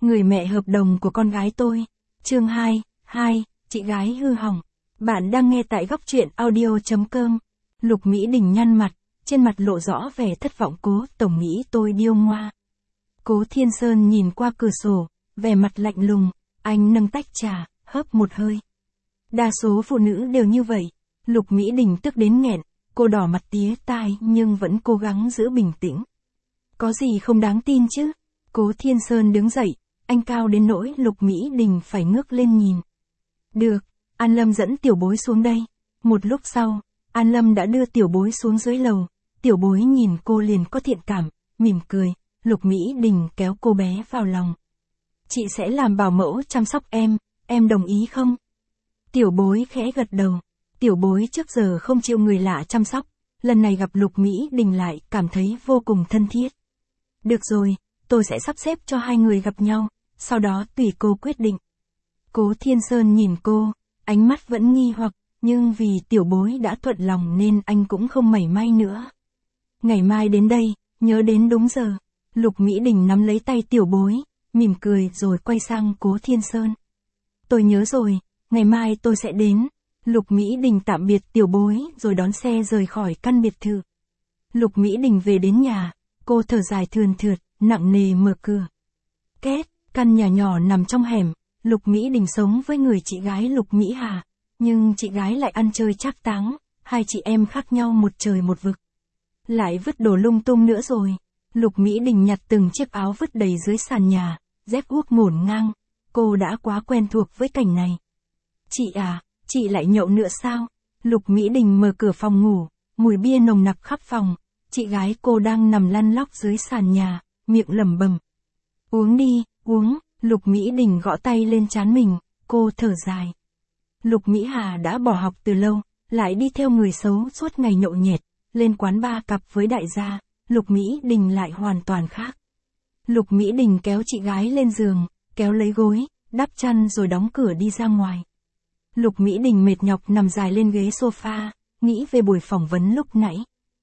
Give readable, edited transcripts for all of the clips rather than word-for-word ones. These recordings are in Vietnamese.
Người mẹ hợp đồng của con gái tôi. Chương 2, chị gái hư hỏng. Bạn đang nghe tại góc truyện audio.com. Lục Mỹ Đình nhăn mặt, trên mặt lộ rõ vẻ thất vọng. Cố tổng nghĩ tôi điêu ngoa. Cố Thiên Sơn nhìn qua cửa sổ, vẻ mặt lạnh lùng, anh nâng tách trà, hớp một hơi. Đa số phụ nữ đều như vậy. Lục Mỹ Đình tức đến nghẹn, cô đỏ mặt tía tai nhưng vẫn cố gắng giữ bình tĩnh. Có gì không đáng tin chứ? Cố Thiên Sơn đứng dậy, anh cao đến nỗi Lục Mỹ Đình phải ngước lên nhìn. Được, An Lâm dẫn tiểu bối xuống đây. Một lúc sau, An Lâm đã đưa tiểu bối xuống dưới lầu. Tiểu bối nhìn cô liền có thiện cảm, mỉm cười. Lục Mỹ Đình kéo cô bé vào lòng. Chị sẽ làm bảo mẫu chăm sóc em đồng ý không? Tiểu bối khẽ gật đầu. Tiểu bối trước giờ không chịu người lạ chăm sóc, lần này gặp Lục Mỹ Đình lại cảm thấy vô cùng thân thiết. Được rồi, tôi sẽ sắp xếp cho hai người gặp nhau, sau đó tùy cô quyết định. Cố Thiên Sơn nhìn cô, ánh mắt vẫn nghi hoặc, nhưng vì tiểu bối đã thuận lòng nên anh cũng không mảy may nữa. Ngày mai đến đây, nhớ đến đúng giờ. Lục Mỹ Đình nắm lấy tay tiểu bối, mỉm cười rồi quay sang Cố Thiên Sơn. Tôi nhớ rồi, ngày mai tôi sẽ đến. Lục Mỹ Đình tạm biệt tiểu bối rồi đón xe rời khỏi căn biệt thự. Lục Mỹ Đình về đến nhà, cô thở dài thườn thượt, nặng nề mở cửa. Két, căn nhà nhỏ nằm trong hẻm. Lục Mỹ Đình sống với người chị gái Lục Mỹ Hà, nhưng chị gái lại ăn chơi trác táng, hai chị em khác nhau một trời một vực. Lại vứt đồ lung tung nữa rồi. Lục Mỹ Đình nhặt từng chiếc áo vứt đầy dưới sàn nhà, dép guốc ngổn ngang, cô đã quá quen thuộc với cảnh này. Chị à, chị lại nhậu nữa sao? Lục Mỹ Đình mở cửa phòng ngủ, mùi bia nồng nặc khắp phòng, chị gái cô đang nằm lăn lóc dưới sàn nhà, miệng lẩm bẩm. Uống đi, uống. Lục Mỹ Đình gõ tay lên trán mình, cô thở dài. Lục Mỹ Hà đã bỏ học từ lâu, lại đi theo người xấu suốt ngày nhậu nhẹt, lên quán bar cặp với đại gia. Lục Mỹ Đình lại hoàn toàn khác. Lục Mỹ Đình kéo chị gái lên giường, kéo lấy gối, đắp chăn rồi đóng cửa đi ra ngoài. Lục Mỹ Đình mệt nhọc nằm dài lên ghế sofa, nghĩ về buổi phỏng vấn lúc nãy.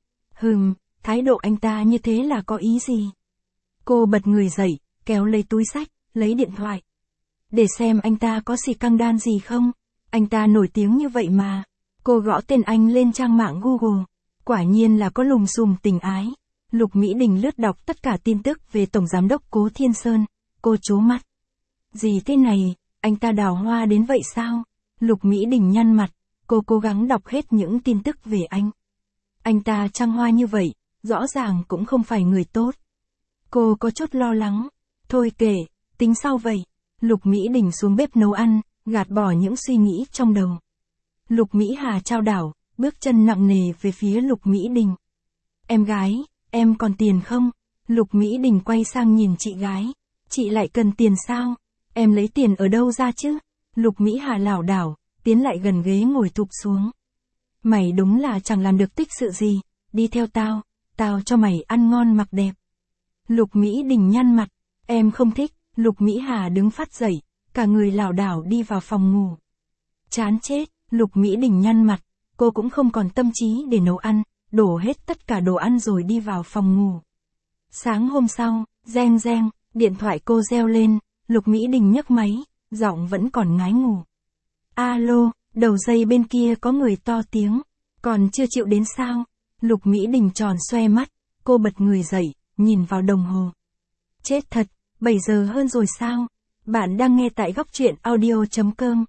Thái độ anh ta như thế là có ý gì? Cô bật người dậy, kéo lấy túi xách, lấy điện thoại. Để xem anh ta có xì căng đan gì không? Anh ta nổi tiếng như vậy mà. Cô gõ tên anh lên trang mạng Google. Quả nhiên là có lùm xùm tình ái. Lục Mỹ Đình lướt đọc tất cả tin tức về Tổng Giám đốc Cố Thiên Sơn. Cô trố mắt. Gì thế này, anh ta đào hoa đến vậy sao? Lục Mỹ Đình nhăn mặt, cô cố gắng đọc hết những tin tức về anh. Anh ta trăng hoa như vậy, rõ ràng cũng không phải người tốt. Cô có chút lo lắng. Thôi kệ, tính sau vậy. Lục Mỹ Đình xuống bếp nấu ăn, gạt bỏ những suy nghĩ trong đầu. Lục Mỹ Hà chao đảo, bước chân nặng nề về phía Lục Mỹ Đình. Em gái, em còn tiền không? Lục Mỹ Đình quay sang nhìn chị gái. Chị lại cần tiền sao? Em lấy tiền ở đâu ra chứ? Lục Mỹ Hà lảo đảo, tiến lại gần ghế ngồi thụp xuống. Mày đúng là chẳng làm được tích sự gì, đi theo tao cho mày ăn ngon mặc đẹp. Lục Mỹ Đình nhăn mặt, em không thích. Lục Mỹ Hà đứng phát dậy, cả người lảo đảo đi vào phòng ngủ. Chán chết, Lục Mỹ Đình nhăn mặt, cô cũng không còn tâm trí để nấu ăn, đổ hết tất cả đồ ăn rồi đi vào phòng ngủ. Sáng hôm sau, reng reng, điện thoại cô reo lên, Lục Mỹ Đình nhấc máy, giọng vẫn còn ngái ngủ. Alo, đầu dây bên kia có người to tiếng, còn chưa chịu đến sao? Lục Mỹ Đình tròn xoe mắt, cô bật người dậy, nhìn vào đồng hồ. Chết thật, 7 giờ hơn rồi sao? Bạn đang nghe tại góc truyện audio.com.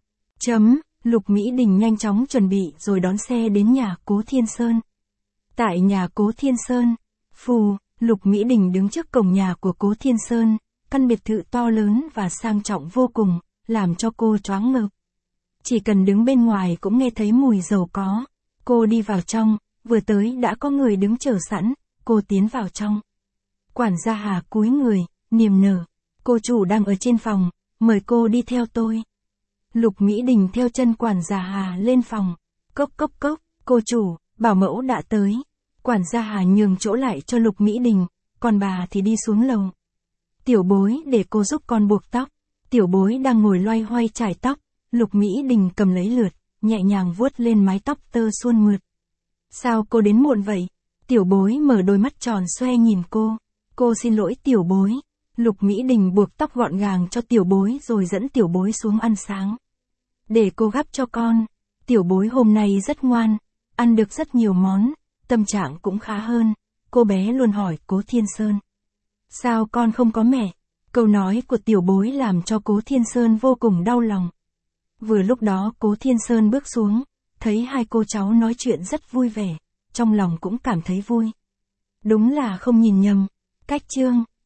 Lục Mỹ Đình nhanh chóng chuẩn bị rồi đón xe đến nhà Cố Thiên Sơn. Tại nhà Cố Thiên Sơn, Lục Mỹ Đình đứng trước cổng nhà của Cố Thiên Sơn, căn biệt thự to lớn và sang trọng vô cùng, làm cho cô choáng ngợp. Chỉ cần đứng bên ngoài cũng nghe thấy mùi giàu có. Cô đi vào trong, vừa tới đã có người đứng chờ sẵn, cô tiến vào trong. Quản gia Hà cúi người, niềm nở. Cô chủ đang ở trên phòng, mời cô đi theo tôi. Lục Mỹ Đình theo chân quản gia Hà lên phòng. Cốc, cô chủ, bảo mẫu đã tới. Quản gia Hà nhường chỗ lại cho Lục Mỹ Đình, còn bà thì đi xuống lầu. Tiểu bối để cô giúp con buộc tóc. Tiểu bối đang ngồi loay hoay chải tóc, Lục Mỹ Đình cầm lấy lượt, nhẹ nhàng vuốt lên mái tóc tơ suôn mượt. Sao cô đến muộn vậy? Tiểu bối mở đôi mắt tròn xoe nhìn cô. Cô xin lỗi tiểu bối. Lục Mỹ Đình buộc tóc gọn gàng cho tiểu bối rồi dẫn tiểu bối xuống ăn sáng. Để cô gắp cho con, tiểu bối hôm nay rất ngoan, ăn được rất nhiều món, tâm trạng cũng khá hơn. Cô bé luôn hỏi Cố Thiên Sơn. Sao con không có mẹ? Câu nói của tiểu bối làm cho Cố Thiên Sơn vô cùng đau lòng. Vừa lúc đó Cố Thiên Sơn bước xuống, thấy hai cô cháu nói chuyện rất vui vẻ, trong lòng cũng cảm thấy vui. Đúng là không nhìn nhầm. Cách chương